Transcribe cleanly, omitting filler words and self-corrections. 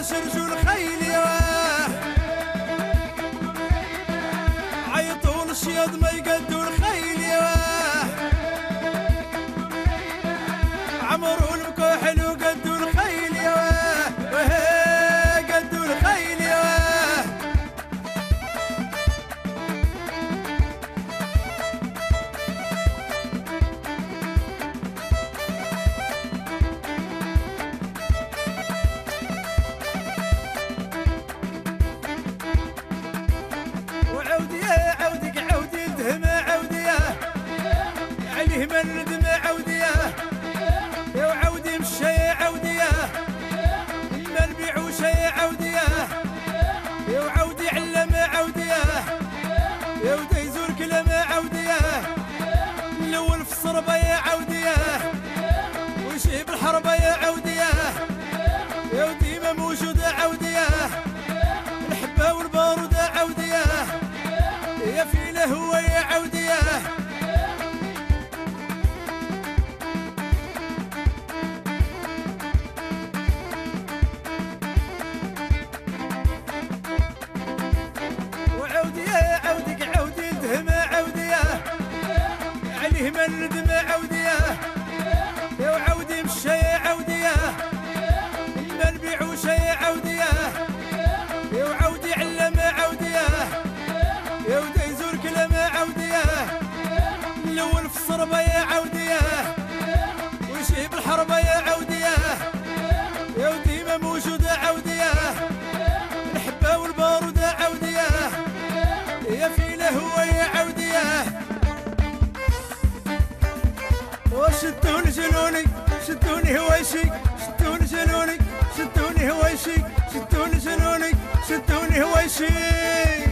11 رجول خيل عيطوا الشياض ما يقدوا الخيل عمروا المكحل وقدوا الخيل قدوا الخيل عليه من ندم عوديه يا وعودي مشي عوديه ما نبيعو شي عوديه يا وعودي علم عوديه يا ودي يزور كلام عوديه الاول في الصربه يا عوديه ويشي بالحربه يا عوديه يا ودي ما موجوده عوديه الحبه والبارود عوديه يا فينا هو يا عوديه عليه من ندم عوديه يا وعودي مشي عوديه ما نبيعو شي عوديه يا وعودي علم عوديه يا ودي يزور كلام عوديه الاول في الصربه يا عوديه ويشي بالحربه يا عوديه يا ودي ما موجوده عوديه الحبه والبارود عوديه يا فينا هو يا عوديه شدوني جنوني شدوني هوايشي شدوني جنوني شدوني هوايشي شدوني جنوني شدوني هوايشي